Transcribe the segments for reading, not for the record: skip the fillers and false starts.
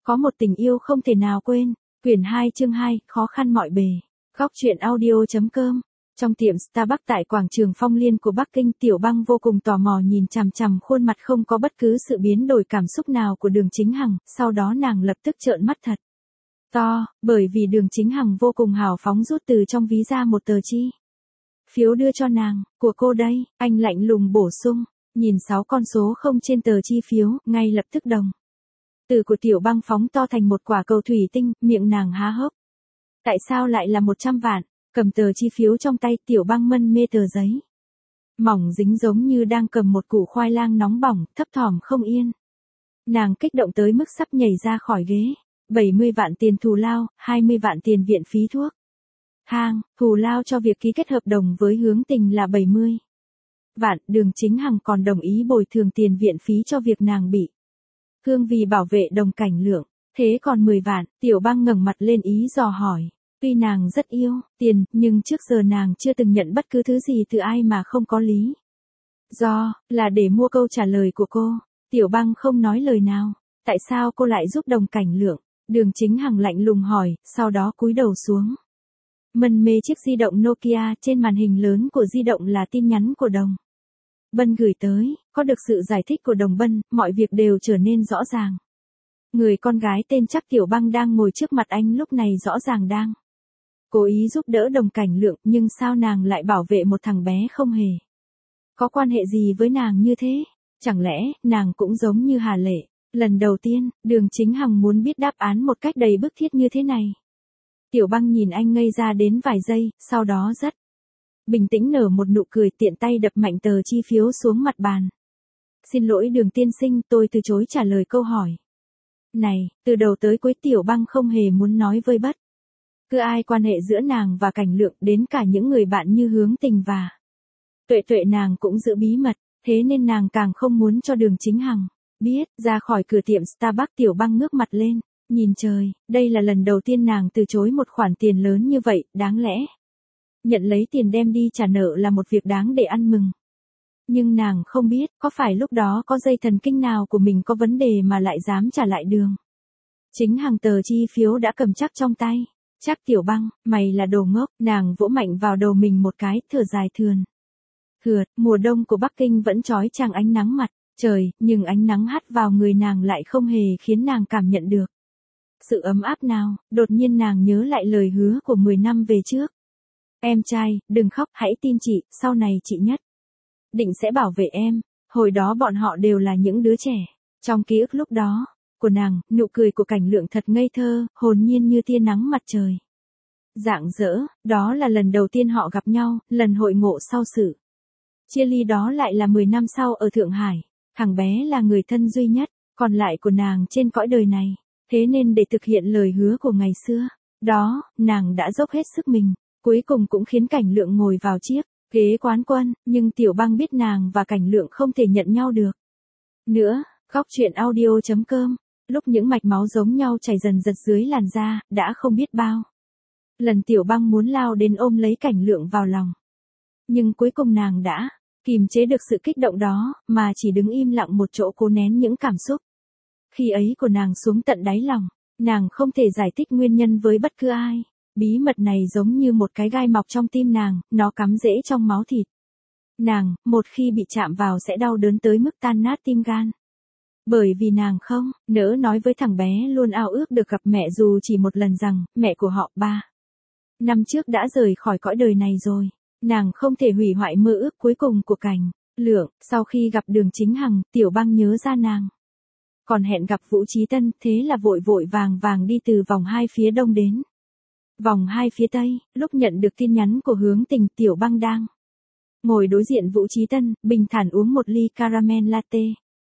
Có một tình yêu không thể nào quên. Quyển 2 chương 2, khó khăn mọi bề. Góc truyện audio.com. Trong tiệm Starbucks tại quảng trường Phong Liên của Bắc Kinh, Tiểu Băng vô cùng tò mò nhìn chằm chằm khuôn mặt không có bất cứ sự biến đổi cảm xúc nào của Đường Chính Hằng, sau đó nàng lập tức trợn mắt thật to, bởi vì Đường Chính Hằng vô cùng hào phóng rút từ trong ví ra một tờ chi phiếu đưa cho nàng. Của cô đây, anh lạnh lùng bổ sung, nhìn 6 con số không trên tờ chi phiếu, ngay lập tức đồng từ của Tiểu Băng phóng to thành một quả cầu thủy tinh, miệng nàng há hốc. Tại sao lại là 100 vạn? Cầm tờ chi phiếu trong tay, Tiểu Băng mân mê tờ giấy mỏng dính giống như đang cầm một củ khoai lang nóng bỏng, thấp thỏm không yên. Nàng kích động tới mức sắp nhảy ra khỏi ghế. 70 vạn tiền thù lao, 20 vạn tiền viện phí thuốc thù lao cho việc ký kết hợp đồng với Hướng Tình là 70 vạn. Đường Chính Hằng còn đồng ý bồi thường tiền viện phí cho việc nàng bị thương vì bảo vệ Đồng Cảnh Lượng. Thế còn 10 vạn, Tiểu Băng ngẩng mặt lên ý dò hỏi. Tuy nàng rất yêu tiền, nhưng trước giờ nàng chưa từng nhận bất cứ thứ gì từ ai mà không có lý do, là để mua câu trả lời của cô. Tiểu Băng không nói lời nào. Tại sao cô lại giúp Đồng Cảnh Lượng? Đường Chính Hằng lạnh lùng hỏi, sau đó cúi đầu xuống. Mân mê chiếc di động Nokia, trên màn hình lớn của di động là tin nhắn của Đồng Bân gửi tới. Có được sự giải thích của Đồng Bân, mọi việc đều trở nên rõ ràng. Người con gái tên chắc Tiểu Băng đang ngồi trước mặt anh lúc này rõ ràng đang cố ý giúp đỡ Đồng Cảnh Lượng, nhưng sao nàng lại bảo vệ một thằng bé không hề có quan hệ gì với nàng như thế? Chẳng lẽ, nàng cũng giống như Hà Lệ? Lần đầu tiên, Đường Chính Hằng muốn biết đáp án một cách đầy bức thiết như thế này. Tiểu Băng nhìn anh ngây ra đến vài giây, sau đó rất bình tĩnh nở một nụ cười, tiện tay đập mạnh tờ chi phiếu xuống mặt bàn. Xin lỗi Đường tiên sinh, tôi từ chối trả lời câu hỏi này. Từ đầu tới cuối Tiểu Băng không hề muốn nói với bất cứ ai quan hệ giữa nàng và Cảnh Lượng, đến cả những người bạn như Hướng Tình và Tuệ Tuệ nàng cũng giữ bí mật, thế nên nàng càng không muốn cho Đường Chính Hằng biết. Ra khỏi cửa tiệm Starbucks, Tiểu Băng ngước mặt lên, nhìn trời. Đây là lần đầu tiên nàng từ chối một khoản tiền lớn như vậy, đáng lẽ nhận lấy tiền đem đi trả nợ là một việc đáng để ăn mừng. Nhưng nàng không biết, có phải lúc đó có dây thần kinh nào của mình có vấn đề mà lại dám trả lại Đường Chính Hằng tờ chi phiếu đã cầm chắc trong tay. Chắc Tiểu Băng, mày là đồ ngốc. Nàng vỗ mạnh vào đầu mình một cái, thở dài thượt. Mùa đông của Bắc Kinh vẫn chói chang ánh nắng mặt trời, nhưng ánh nắng hắt vào người nàng lại không hề khiến nàng cảm nhận được sự ấm áp nào. Đột nhiên nàng nhớ lại lời hứa của 10 năm về trước. Em trai, đừng khóc, hãy tin chị, sau này chị nhất định sẽ bảo vệ em. Hồi đó bọn họ đều là những đứa trẻ. Trong ký ức lúc đó của nàng, nụ cười của Cảnh Lượng thật ngây thơ, hồn nhiên như tia nắng mặt trời rạng rỡ. Đó là lần đầu tiên họ gặp nhau, lần hội ngộ sau sự chia ly đó lại là 10 năm sau ở Thượng Hải. Thằng bé là người thân duy nhất còn lại của nàng trên cõi đời này. Thế nên để thực hiện lời hứa của ngày xưa đó, nàng đã dốc hết sức mình. Cuối cùng cũng khiến Cảnh Lượng ngồi vào chiếc ghế quán quân, nhưng Tiểu Băng biết nàng và Cảnh Lượng không thể nhận nhau được nữa. Góc truyện audio.com. Lúc những mạch máu giống nhau chảy dần dật dưới làn da, đã không biết bao lần Tiểu Băng muốn lao đến ôm lấy Cảnh Lượng vào lòng. Nhưng cuối cùng nàng đã kìm chế được sự kích động đó, mà chỉ đứng im lặng một chỗ cố nén những cảm xúc khi ấy của nàng xuống tận đáy lòng. Nàng không thể giải thích nguyên nhân với bất cứ ai. Bí mật này giống như một cái gai mọc trong tim nàng, nó cắm rễ trong máu thịt nàng, một khi bị chạm vào sẽ đau đớn tới mức tan nát tim gan. Bởi vì nàng không nỡ nói với thằng bé luôn ao ước được gặp mẹ dù chỉ một lần rằng, mẹ của họ 3 năm trước đã rời khỏi cõi đời này rồi. Nàng không thể hủy hoại mơ ước cuối cùng của Cảnh Lượng. Sau khi gặp Đường Chính Hằng, Tiểu Băng nhớ ra nàng còn hẹn gặp Vũ Chí Tân, thế là vội vội vàng vàng đi từ vòng 2 phía đông đến vòng 2 phía tây. Lúc nhận được tin nhắn của Hướng Tình, Tiểu Băng đang ngồi đối diện Vũ Chí Tân, bình thản uống một ly caramel latte.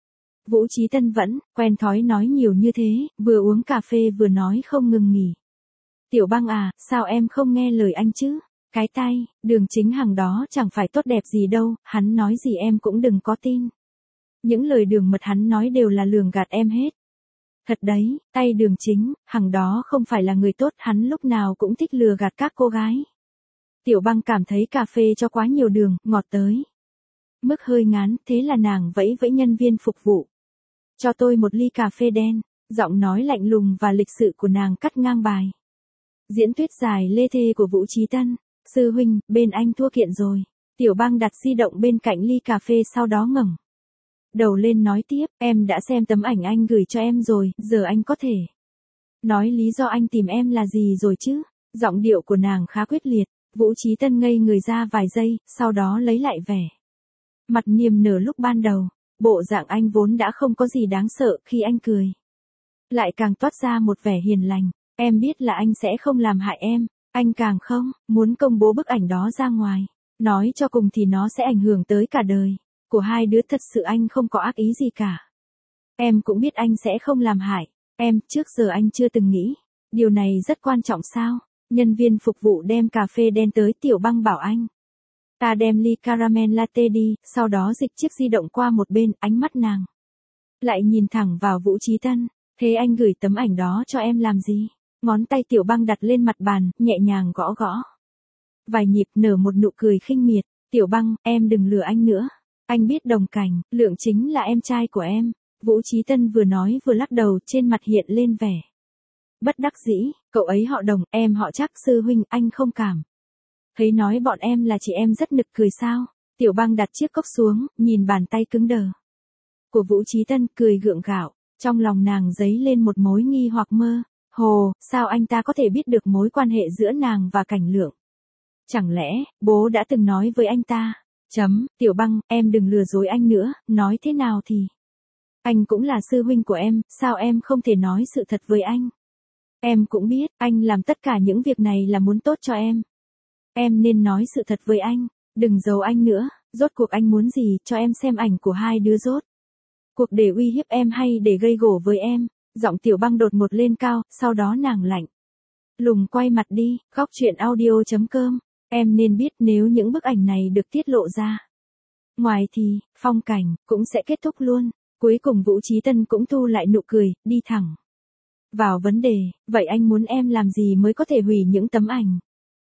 Vũ Chí Tân vẫn quen thói nói nhiều như thế, vừa uống cà phê vừa nói không ngừng nghỉ. Tiểu Băng à, sao em không nghe lời anh chứ? Cái tay, Đường Chính Hằng đó chẳng phải tốt đẹp gì đâu, hắn nói gì em cũng đừng có tin. Những lời đường mật hắn nói đều là lường gạt em hết. Thật đấy, tay Đường Chính Hằng đó không phải là người tốt, hắn lúc nào cũng thích lừa gạt các cô gái. Tiểu Băng cảm thấy cà phê cho quá nhiều đường, ngọt tới mức hơi ngán, thế là nàng vẫy vẫy nhân viên phục vụ. Cho tôi một ly cà phê đen. Giọng nói lạnh lùng và lịch sự của nàng cắt ngang bài. Diễn thuyết dài lê thê của Vũ Chí Tân. Sư huynh, bên anh thua kiện rồi. Tiểu Băng đặt di động bên cạnh ly cà phê sau đó ngẩng đầu lên nói tiếp, em đã xem tấm ảnh anh gửi cho em rồi, giờ anh có thể nói lý do anh tìm em là gì rồi chứ? Giọng điệu của nàng khá quyết liệt. Vũ Chí Tân ngây người ra vài giây, sau đó lấy lại vẻ mặt niềm nở lúc ban đầu. Bộ dạng anh vốn đã không có gì đáng sợ, khi anh cười lại càng toát ra một vẻ hiền lành. Em biết là anh sẽ không làm hại em, anh càng không muốn công bố bức ảnh đó ra ngoài. Nói cho cùng thì nó sẽ ảnh hưởng tới cả đời của hai đứa, thật sự anh không có ác ý gì cả. Em cũng biết anh sẽ không làm hại em, trước giờ anh chưa từng nghĩ điều này rất quan trọng sao? Nhân viên phục vụ đem cà phê đen tới, Tiểu Băng bảo anh ta đem ly caramel latte đi, sau đó dịch chiếc di động qua một bên, ánh mắt nàng lại nhìn thẳng vào Vũ Chí Tân. Thế anh gửi tấm ảnh đó cho em làm gì? Ngón tay Tiểu Băng đặt lên mặt bàn, nhẹ nhàng gõ gõ vài nhịp, nở một nụ cười khinh miệt. Tiểu Băng, em đừng lừa anh nữa. Anh biết Đồng Cảnh, Lượng chính là em trai của em. Vũ Chí Tân vừa nói vừa lắc đầu, trên mặt hiện lên vẻ bất đắc dĩ. Cậu ấy họ Đồng, em họ Trác. Sư huynh, anh không cảm thấy nói bọn em là chị em rất nực cười sao? Tiểu Băng đặt chiếc cốc xuống, nhìn bàn tay cứng đờ của Vũ Chí Tân, cười gượng gạo. Trong lòng nàng dấy lên một mối nghi hoặc mơ hồ, sao anh ta có thể biết được mối quan hệ giữa nàng và Cảnh Lượng? Chẳng lẽ, bố đã từng nói với anh ta? Tiểu Băng, em đừng lừa dối anh nữa, nói thế nào thì anh cũng là sư huynh của em, sao em không thể nói sự thật với anh? Em cũng biết, anh làm tất cả những việc này là muốn tốt cho em. Em nên nói sự thật với anh, đừng giấu anh nữa, rốt cuộc anh muốn gì, cho em xem ảnh của hai đứa rốt cuộc để uy hiếp em hay để gây gổ với em? Giọng Tiểu Băng đột ngột lên cao, sau đó nàng lạnh lùng quay mặt đi. Góc truyện audio.com. Em nên biết nếu những bức ảnh này được tiết lộ ra ngoài thì, phong cảnh cũng sẽ kết thúc luôn. Cuối cùng Vũ Chí Tân cũng thu lại nụ cười, đi thẳng vào vấn đề. Vậy anh muốn em làm gì mới có thể hủy những tấm ảnh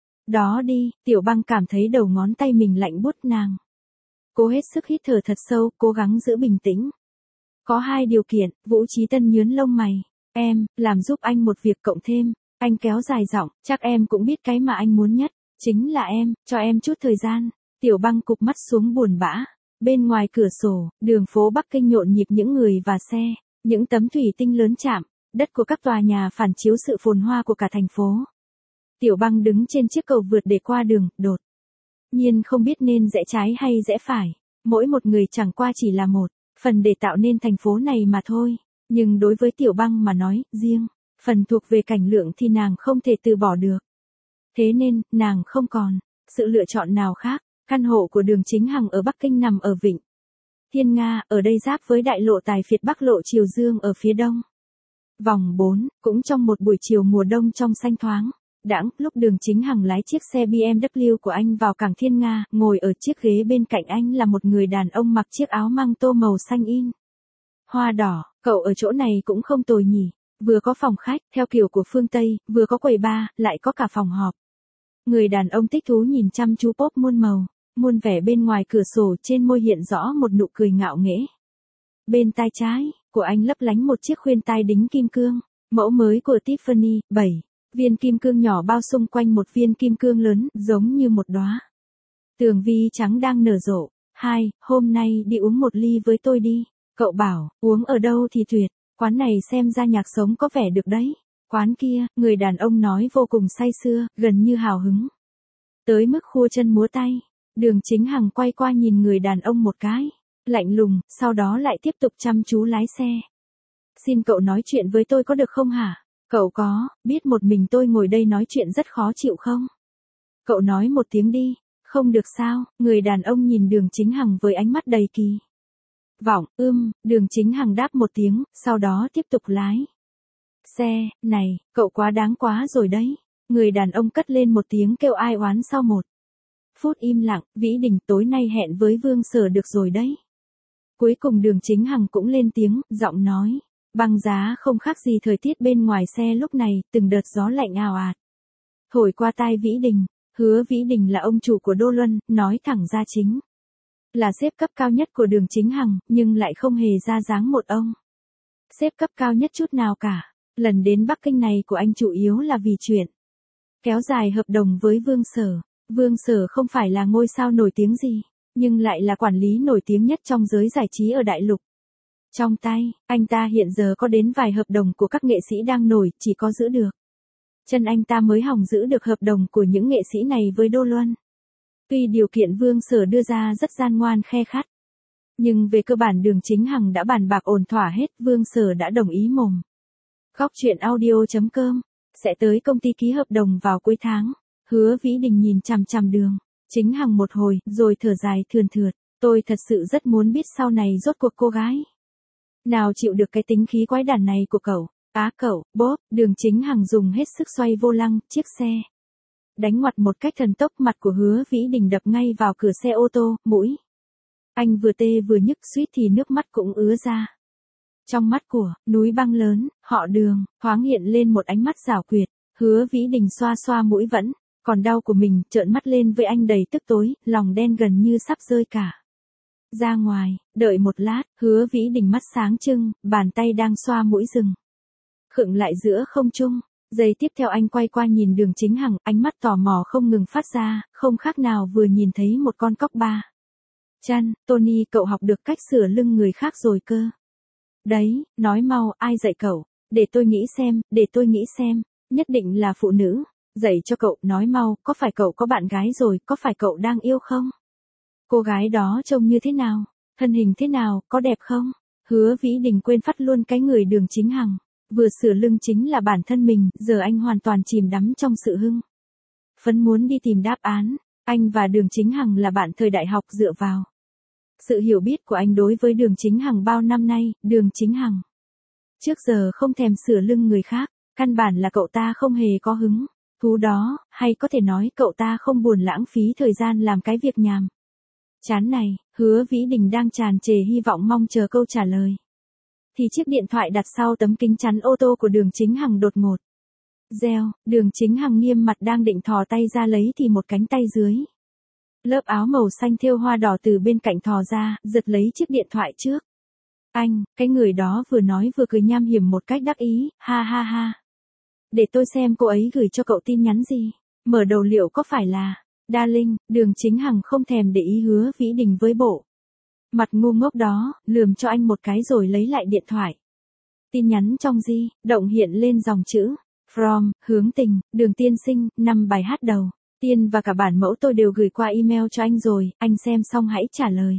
đó đi? Tiểu Băng cảm thấy đầu ngón tay mình lạnh buốt, nàng cố hết sức hít thở thật sâu, cố gắng giữ bình tĩnh. Có hai điều kiện. Vũ Chí Tân nhướng lông mày. Em, làm giúp anh một việc cộng thêm. Anh kéo dài giọng, chắc em cũng biết cái mà anh muốn nhất. Chính là em, cho em chút thời gian. Tiểu Băng cụp mắt xuống buồn bã. Bên ngoài cửa sổ, đường phố Bắc Kinh nhộn nhịp những người và xe. Những tấm thủy tinh lớn chạm đất của các tòa nhà phản chiếu sự phồn hoa của cả thành phố. Tiểu Băng đứng trên chiếc cầu vượt để qua đường, đột nhiên không biết nên rẽ trái hay rẽ phải. Mỗi một người chẳng qua chỉ là một phần để tạo nên thành phố này mà thôi. Nhưng đối với Tiểu Băng mà nói, riêng phần thuộc về Cảnh Lượng thì nàng không thể từ bỏ được. Thế nên, nàng không còn sự lựa chọn nào khác. Căn hộ của Đường Chính Hằng ở Bắc Kinh nằm ở Vịnh Thiên Nga, ở đây giáp với đại lộ Tài Phiệt Bắc lộ Triều Dương ở phía đông. Vòng 4, cũng trong một buổi chiều mùa đông trong xanh thoáng đãng, lúc Đường Chính Hằng lái chiếc xe BMW của anh vào cảng Thiên Nga, ngồi ở chiếc ghế bên cạnh anh là một người đàn ông mặc chiếc áo măng tô màu xanh in hoa đỏ. Cậu ở chỗ này cũng không tồi nhỉ, vừa có phòng khách theo kiểu của phương Tây, vừa có quầy bar, lại có cả phòng họp. Người đàn ông thích thú nhìn chăm chú pop muôn màu, muôn vẻ bên ngoài cửa sổ, trên môi hiện rõ một nụ cười ngạo nghễ. Bên tai trái của anh lấp lánh một chiếc khuyên tai đính kim cương, mẫu mới của Tiffany, 7 viên kim cương nhỏ bao xung quanh một viên kim cương lớn, giống như một đóa tường vi trắng đang nở rộ. Hôm nay đi uống một ly với tôi đi. Cậu bảo, uống ở đâu thì tuyệt, quán này xem ra nhạc sống có vẻ được đấy. Quán kia, người đàn ông nói vô cùng say sưa, gần như hào hứng tới mức khua chân múa tay. Đường Chính Hằng quay qua nhìn người đàn ông một cái, lạnh lùng, sau đó lại tiếp tục chăm chú lái xe. Xin cậu nói chuyện với tôi có được không hả? Cậu có biết một mình tôi ngồi đây nói chuyện rất khó chịu không? Cậu nói một tiếng đi. Không được sao? Người đàn ông nhìn Đường Chính Hằng với ánh mắt đầy kỳ vọng. Đường Chính Hằng đáp một tiếng, sau đó tiếp tục lái xe. Này, cậu quá đáng quá rồi đấy. Người đàn ông cất lên một tiếng kêu ai oán. Sau 1 phút im lặng, Vĩ Đình, tối nay hẹn với Vương Sở được rồi đấy. Cuối cùng Đường Chính Hằng cũng lên tiếng, giọng nói băng giá không khác gì thời tiết bên ngoài xe lúc này, từng đợt gió lạnh ào ạt thổi qua tai Vĩ Đình. Hứa Vĩ Đình là ông chủ của Đô Luân, nói thẳng ra chính là sếp cấp cao nhất của Đường Chính Hằng, nhưng lại không hề ra dáng một ông Sếp cấp cao nhất chút nào cả. Lần đến Bắc Kinh này của anh chủ yếu là vì chuyện kéo dài hợp đồng với Vương Sở. Vương Sở không phải là ngôi sao nổi tiếng gì, nhưng lại là quản lý nổi tiếng nhất trong giới giải trí ở đại lục. Trong tay, anh ta hiện giờ có đến vài hợp đồng của các nghệ sĩ đang nổi, chỉ có giữ được chân anh ta mới hòng giữ được hợp đồng của những nghệ sĩ này với Đô Luân. Tuy điều kiện Vương Sở đưa ra rất gian ngoan khe khắt, nhưng về cơ bản Đường Chính Hằng đã bàn bạc ổn thỏa hết, Vương Sở đã đồng ý mồm. Góc truyện audio.com sẽ tới công ty ký hợp đồng vào cuối tháng. Hứa Vĩ Đình nhìn chằm chằm Đường Chính Hằng một hồi, rồi thở dài thườn thượt. Tôi thật sự rất muốn biết sau này rốt cuộc cô gái nào chịu được cái tính khí quái đản này của cậu. Á cậu, bốp, Đường Chính Hằng dùng hết sức xoay vô lăng, chiếc xe đánh ngoặt một cách thần tốc, mặt của Hứa Vĩ Đình đập ngay vào cửa xe ô tô, mũi anh vừa tê vừa nhức, suýt thì nước mắt cũng ứa ra. Trong mắt của núi băng lớn, họ Đường thoáng hiện lên một ánh mắt giảo quyệt. Hứa Vĩ Đình xoa xoa mũi vẫn còn đau của mình, trợn mắt lên với anh đầy tức tối, lòng đen gần như sắp rơi cả ra ngoài. Đợi một lát, Hứa Vĩ Đình mắt sáng trưng, bàn tay đang xoa mũi dừng khựng lại giữa không trung. Giây tiếp theo anh quay qua nhìn Đường Chính Hằng, ánh mắt tò mò không ngừng phát ra, không khác nào vừa nhìn thấy một con cóc ba chân. Tony, cậu học được cách sửa lưng người khác rồi cơ. Đấy, nói mau, ai dạy cậu? Để tôi nghĩ xem, nhất định là phụ nữ dạy cho cậu, nói mau, có phải cậu có bạn gái rồi, có phải cậu đang yêu không? Cô gái đó trông như thế nào? Thân hình thế nào, có đẹp không? Hứa Vĩ Đình quên phát luôn cái người Đường Chính Hằng vừa sửa lưng chính là bản thân mình, giờ anh hoàn toàn chìm đắm trong sự hưng phấn muốn đi tìm đáp án. Anh và Đường Chính Hằng là bạn thời đại học, dựa vào sự hiểu biết của anh đối với Đường Chính Hằng bao năm nay, Đường Chính Hằng trước giờ không thèm sửa lưng người khác, căn bản là cậu ta không hề có hứng thú đó, hay có thể nói cậu ta không buồn lãng phí thời gian làm cái việc nhàm chán này. Hứa Vĩ Đình đang tràn trề hy vọng mong chờ câu trả lời, thì chiếc điện thoại đặt sau tấm kính chắn ô tô của Đường Chính Hằng đột ngột reo. Đường Chính Hằng nghiêm mặt đang định thò tay ra lấy thì một cánh tay dưới lớp áo màu xanh thêu hoa đỏ từ bên cạnh thò ra, giật lấy chiếc điện thoại trước anh. Cái người đó vừa nói vừa cười nham hiểm một cách đắc ý, ha ha ha. Để tôi xem cô ấy gửi cho cậu tin nhắn gì. Mở đầu liệu có phải là Darling? Đường Chính Hằng không thèm để ý Hứa Vĩ Đình với bộ mặt ngu ngốc đó, lườm cho anh một cái rồi lấy lại điện thoại. Tin nhắn trong di động hiện lên dòng chữ From, hướng tình, Đường tiên sinh, 5 bài hát đầu tiên và cả bản mẫu tôi đều gửi qua email cho anh rồi, anh xem xong hãy trả lời.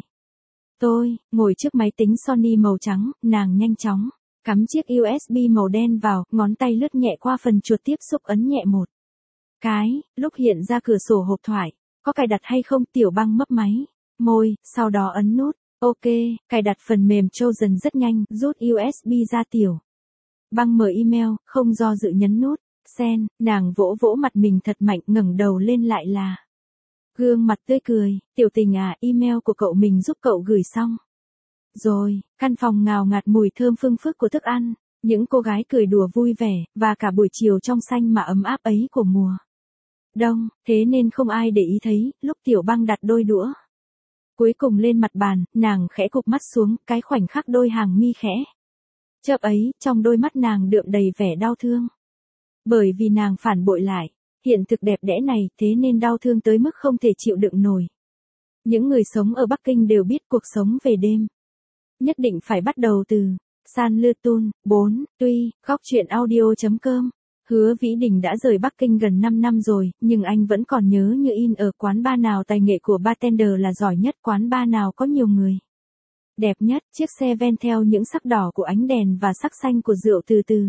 Tôi ngồi trước máy tính Sony màu trắng, nàng nhanh chóng cắm chiếc USB màu đen vào, ngón tay lướt nhẹ qua phần chuột tiếp xúc, ấn nhẹ một cái, lúc hiện ra cửa sổ hộp thoại. Có cài đặt hay không? Tiểu Băng mấp máy môi, sau đó ấn nút OK, cài đặt phần mềm Chosen rất nhanh, rút USB ra. Tiểu Băng mở email, không do dự nhấn nút Send, nàng vỗ vỗ mặt mình thật mạnh, ngẩng đầu lên lại là gương mặt tươi cười. Tiểu Tình à, email của cậu mình giúp cậu gửi xong rồi. Căn phòng ngào ngạt mùi thơm phương phức của thức ăn, những cô gái cười đùa vui vẻ, và cả buổi chiều trong xanh mà ấm áp ấy của mùa đông, thế nên không ai để ý thấy, lúc Tiểu Băng đặt đôi đũa cuối cùng lên mặt bàn, nàng khẽ cụp mắt xuống, cái khoảnh khắc đôi hàng mi khẽ chớp ấy, trong đôi mắt nàng đượm đầy vẻ đau thương. Bởi vì nàng phản bội lại hiện thực đẹp đẽ này, thế nên đau thương tới mức không thể chịu đựng nổi. Những người sống ở Bắc Kinh đều biết cuộc sống về đêm nhất định phải bắt đầu từ San Lư Tun. 4. Tuy, góc truyện audio.com Hứa Vĩ Đình đã rời Bắc Kinh gần 5 năm rồi, nhưng anh vẫn còn nhớ như in ở quán bar nào tài nghệ của bartender là giỏi nhất, quán bar nào có nhiều người đẹp nhất, chiếc xe ven theo những sắc đỏ của ánh đèn và sắc xanh của rượu từ từ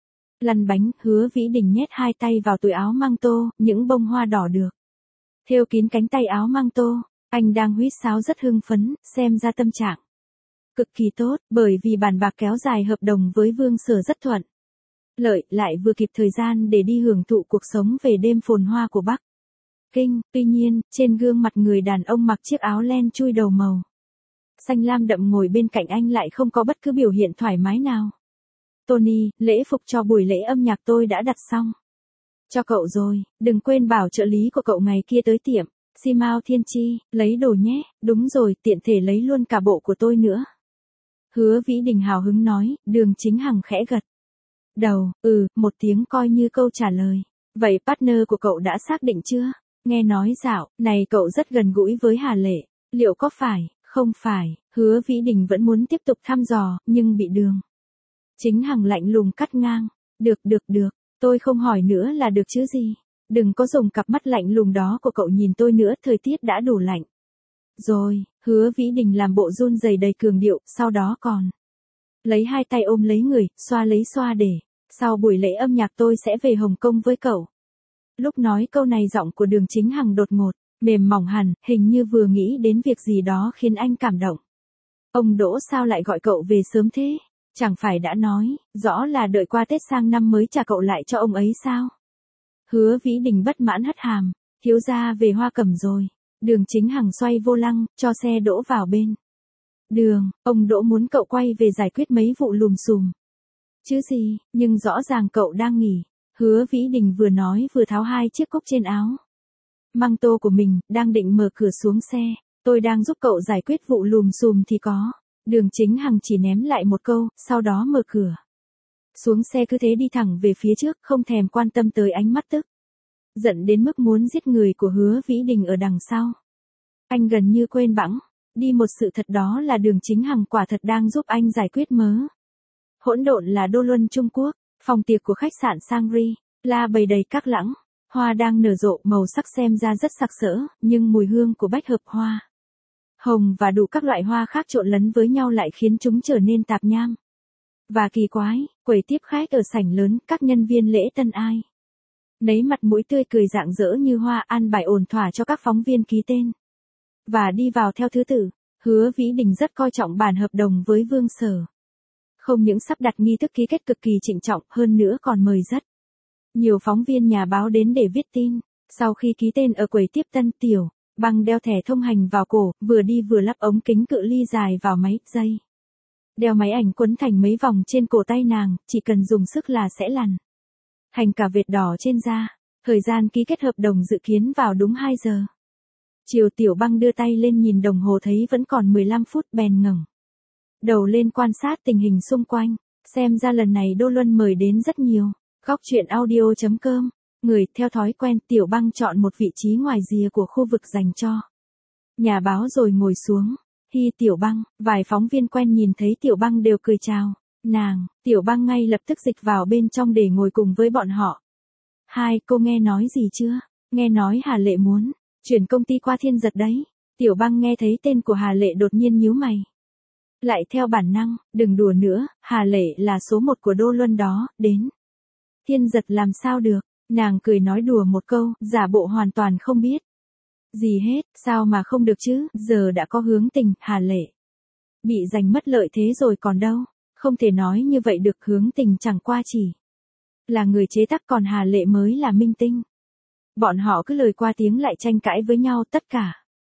lăn bánh. Hứa Vĩ Đình nhét hai tay vào túi áo mang tô, những bông hoa đỏ được thêu kín cánh tay áo mang tô. Anh đang huýt sáo rất hưng phấn, xem ra tâm trạng cực kỳ tốt, bởi vì bàn bạc kéo dài hợp đồng với Vương Sở rất thuận lợi, lại vừa kịp thời gian để đi hưởng thụ cuộc sống về đêm phồn hoa của Bắc Kinh. Tuy nhiên, trên gương mặt người đàn ông mặc chiếc áo len chui đầu màu xanh lam đậm ngồi bên cạnh anh lại không có bất cứ biểu hiện thoải mái nào. Tony, lễ phục cho buổi lễ âm nhạc tôi đã đặt xong cho cậu rồi, đừng quên bảo trợ lý của cậu ngày kia tới tiệm Simao Thiên Chi lấy đồ nhé. Đúng rồi, tiện thể lấy luôn cả bộ của tôi nữa. Hứa Vĩ Đình hào hứng nói, Đường Chính Hằng khẽ gật đầu, một tiếng coi như câu trả lời. Vậy partner của cậu đã xác định chưa? Nghe nói dạo này cậu rất gần gũi với Hà Lệ, liệu có phải, không phải, Hứa Vĩ Đình vẫn muốn tiếp tục thăm dò, nhưng bị Đường Chính Hằng lạnh lùng cắt ngang. Được, tôi không hỏi nữa là được chứ gì. Đừng có dùng cặp mắt lạnh lùng đó của cậu nhìn tôi nữa, thời tiết đã đủ lạnh. Rồi, Hứa Vĩ Đình làm bộ run rẩy đầy cường điệu, sau đó còn lấy hai tay ôm lấy người, xoa lấy xoa để, sau buổi lễ âm nhạc tôi sẽ về Hồng Kông với cậu. Lúc nói câu này giọng của Đường Chính Hằng đột ngột, mềm mỏng hẳn, hình như vừa nghĩ đến việc gì đó khiến anh cảm động. Ông Đỗ sao lại gọi cậu về sớm thế? Chẳng phải đã nói, rõ là đợi qua Tết sang năm mới trả cậu lại cho ông ấy sao? Hứa Vĩ Đình bất mãn hất hàm, thiếu gia về Hoa Cẩm rồi. Đường Chính Hằng xoay vô lăng, cho xe đỗ vào bên đường, ông Đỗ muốn cậu quay về giải quyết mấy vụ lùm xùm. Chứ gì, nhưng rõ ràng cậu đang nghỉ. Hứa Vĩ Đình vừa nói vừa tháo hai chiếc cúc trên áo măng tô của mình, đang định mở cửa xuống xe. Tôi đang giúp cậu giải quyết vụ lùm xùm thì có. Đường Chính Hằng chỉ ném lại một câu, sau đó mở cửa. Xuống xe cứ thế đi thẳng về phía trước, không thèm quan tâm tới ánh mắt tức giận đến mức muốn giết người của Hứa Vĩ Đình ở đằng sau. Anh gần như quên bẵng đi một sự thật, đó là Đường Chính Hằng quả thật đang giúp anh giải quyết mớ hỗn độn là Đô Luân Trung Quốc. Phòng tiệc của khách sạn Sangri La bày đầy các lãng hoa đang nở rộ, màu sắc xem ra rất sặc sỡ, nhưng mùi hương của bách hợp hoa hồng và đủ các loại hoa khác trộn lẫn với nhau lại khiến chúng trở nên tạp nham và kỳ quái. Quầy tiếp khách ở sảnh lớn, các nhân viên lễ tân ai nấy mặt mũi tươi cười rạng rỡ như hoa, an bài ổn thỏa cho các phóng viên ký tên và đi vào theo thứ tự. Hứa Vĩ Đình rất coi trọng bản hợp đồng với Vương Sở. Không những sắp đặt nghi thức ký kết cực kỳ trịnh trọng, hơn nữa còn mời rất nhiều phóng viên nhà báo đến để viết tin. Sau khi ký tên ở quầy tiếp tân, Tiểu Băng đeo thẻ thông hành vào cổ, vừa đi vừa lắp ống kính cự ly dài vào máy dây đeo máy ảnh quấn thành mấy vòng trên cổ tay nàng, chỉ cần dùng sức là sẽ lằn hành cả vệt đỏ trên da. Thời gian ký kết hợp đồng dự kiến vào đúng 2 giờ chiều. Tiểu Băng đưa tay lên nhìn đồng hồ thấy vẫn còn 15 phút, bèn ngẩng đầu lên quan sát tình hình xung quanh. Xem ra lần này Đô Luân mời đến rất nhiều. Góc truyện audio.com. Người, theo thói quen, Tiểu Băng chọn một vị trí ngoài rìa của khu vực dành cho nhà báo rồi ngồi xuống. Hi Tiểu Băng, vài phóng viên quen nhìn thấy Tiểu Băng đều cười chào nàng. Tiểu Băng ngay lập tức dịch vào bên trong để ngồi cùng với bọn họ. Hai, cô nghe nói gì chưa? Nghe nói Hà Lệ muốn chuyển công ty qua Thiên Giật đấy. Tiểu Băng nghe thấy tên của Hà Lệ đột nhiên nhíu mày. Lại theo bản năng, đừng đùa nữa, Hà Lệ là số 1 của Đô Luân đó, đến Thiên Giật làm sao được? Nàng cười nói đùa một câu, giả bộ hoàn toàn không biết gì hết. Sao mà không được chứ, giờ đã có Hướng Tình, Hà Lệ bị giành mất lợi thế rồi còn đâu. Không thể nói như vậy được, Hướng Tình chẳng qua chỉ là người chế tác, còn Hà Lệ mới là minh tinh. Bọn họ cứ lời qua tiếng lại tranh cãi với nhau, tất cả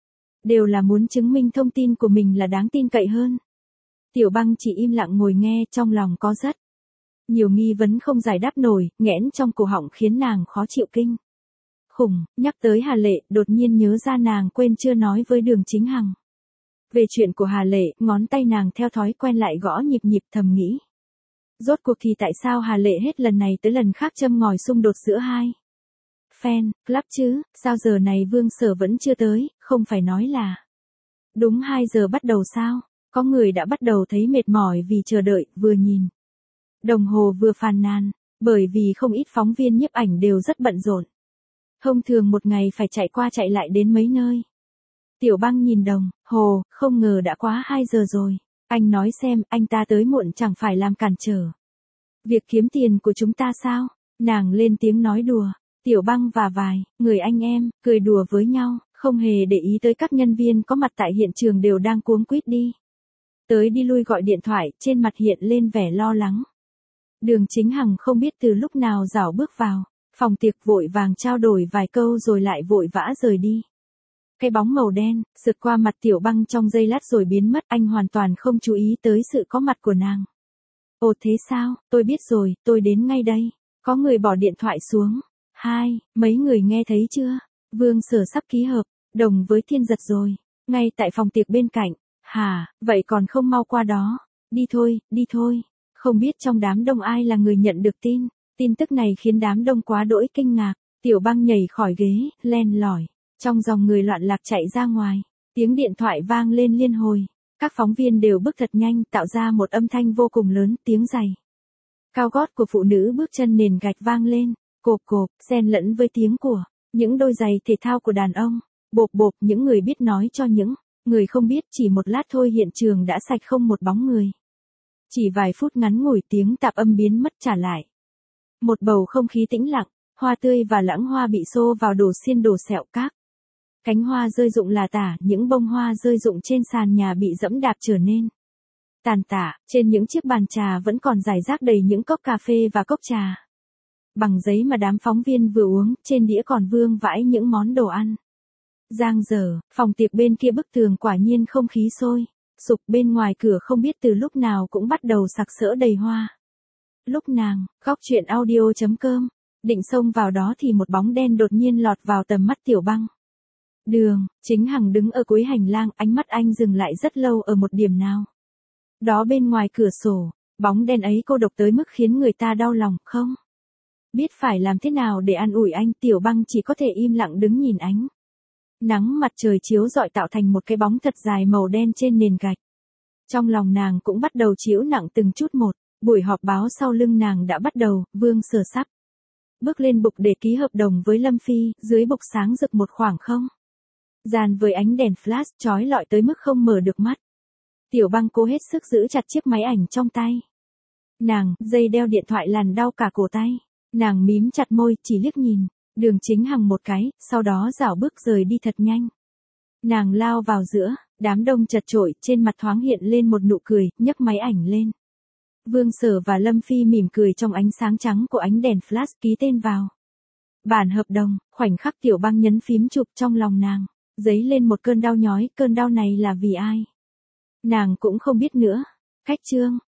đều là muốn chứng minh thông tin của mình là đáng tin cậy hơn. Tiểu Băng chỉ im lặng ngồi nghe, trong lòng có rất nhiều nghi vấn không giải đáp nổi, nghẽn trong cổ họng khiến nàng khó chịu kinh khủng. Nhắc tới Hà Lệ, đột nhiên nhớ ra nàng quên chưa nói với Đường Chính Hằng về chuyện của Hà Lệ. Ngón tay nàng theo thói quen lại gõ nhịp nhịp, thầm nghĩ, rốt cuộc thì tại sao Hà Lệ hết lần này tới lần khác châm ngòi xung đột giữa hai fan club chứ? Sao giờ này Vương Sở vẫn chưa tới? Không phải nói là đúng 2 giờ bắt đầu sao? Có người đã bắt đầu thấy mệt mỏi vì chờ đợi, vừa nhìn đồng hồ vừa phàn nàn, bởi vì không ít phóng viên nhiếp ảnh đều rất bận rộn. Thông thường một ngày phải chạy qua chạy lại đến mấy nơi. Tiểu Băng nhìn đồng hồ, không ngờ đã quá 2 giờ rồi. Anh nói xem, anh ta tới muộn chẳng phải làm cản trở việc kiếm tiền của chúng ta sao? Nàng lên tiếng nói đùa. Tiểu Băng và vài người anh em cười đùa với nhau, không hề để ý tới các nhân viên có mặt tại hiện trường đều đang cuống quýt đi tới đi lui gọi điện thoại, trên mặt hiện lên vẻ lo lắng. Đường Chính Hằng không biết từ lúc nào rảo bước vào phòng tiệc, vội vàng trao đổi vài câu rồi lại vội vã rời đi. Cái bóng màu đen sượt qua mặt Tiểu Băng trong giây lát rồi biến mất, anh hoàn toàn không chú ý tới sự có mặt của nàng. Ồ thế sao, tôi biết rồi, tôi đến ngay đây. Có người bỏ điện thoại xuống. Hai, mấy người nghe thấy chưa? Vương Sở sắp ký hợp đồng với Thiên Giật rồi, ngay tại phòng tiệc bên cạnh. Hả, vậy còn không mau qua đó. đi thôi. Không biết trong đám đông ai là người nhận được tin. Tin tức này khiến đám đông quá đỗi kinh ngạc. Tiểu Băng nhảy khỏi ghế, len lỏi. Trong dòng người loạn lạc chạy ra ngoài. Tiếng điện thoại vang lên liên hồi. Các phóng viên đều bước thật nhanh tạo ra một âm thanh vô cùng lớn, tiếng giày cao gót của phụ nữ bước chân nền gạch vang lên, cộp cộp, xen lẫn với tiếng của những đôi giày thể thao của đàn ông, bộp bộp. Những người biết nói cho những người không biết, chỉ một lát thôi hiện trường đã sạch không một bóng người. Chỉ vài phút ngắn ngủi tiếng tạp âm biến mất trả lại. Một bầu không khí tĩnh lặng, hoa tươi và lãng hoa bị xô vào đổ xiên đổ sẹo các. Cánh hoa rơi rụng là tả, những bông hoa rơi rụng trên sàn nhà bị dẫm đạp trở nên tàn tạ. Trên những chiếc bàn trà vẫn còn rải rác đầy những cốc cà phê và cốc trà bằng giấy mà đám phóng viên vừa uống, trên đĩa còn vương vãi những món đồ ăn. Giang dở, phòng tiệc bên kia bức tường quả nhiên không khí sôi sục, bên ngoài cửa không biết từ lúc nào cũng bắt đầu sặc sỡ đầy hoa. Lúc nàng, góc chuyện audio.com, định xông vào đó thì một bóng đen đột nhiên lọt vào tầm mắt Tiểu Băng. Chính Hằng đứng ở cuối hành lang, ánh mắt anh dừng lại rất lâu ở một điểm nào đó bên ngoài cửa sổ. Bóng đen ấy cô độc tới mức khiến người ta đau lòng, không biết phải làm thế nào để an ủi anh. Tiểu Băng chỉ có thể im lặng đứng nhìn ánh nắng mặt trời chiếu rọi tạo thành một cái bóng thật dài màu đen trên nền gạch. Trong lòng nàng cũng bắt đầu chịu nặng từng chút một. Buổi họp báo sau lưng nàng đã bắt đầu. Vương Sở sắp bước lên bục để ký hợp đồng với Lâm Phi. Dưới bục sáng rực một khoảng không gian với ánh đèn flash chói lọi tới mức không mở được mắt. Tiểu Băng cố hết sức giữ chặt chiếc máy ảnh trong tay. Dây đeo điện thoại lằn đau cả cổ tay. Nàng mím chặt môi, chỉ liếc nhìn Chính Hằng một cái, sau đó rảo bước rời đi thật nhanh. Nàng lao vào giữa đám đông chật chội, trên mặt thoáng hiện lên một nụ cười, nhấc máy ảnh lên. Vương Sở và Lâm Phi mỉm cười trong ánh sáng trắng của ánh đèn flash, ký tên vào bản hợp đồng. Khoảnh khắc Tiểu Băng nhấn phím chụp, trong lòng nàng dấy lên một cơn đau nhói. Cơn đau này là vì ai? Nàng cũng không biết nữa. Cách chương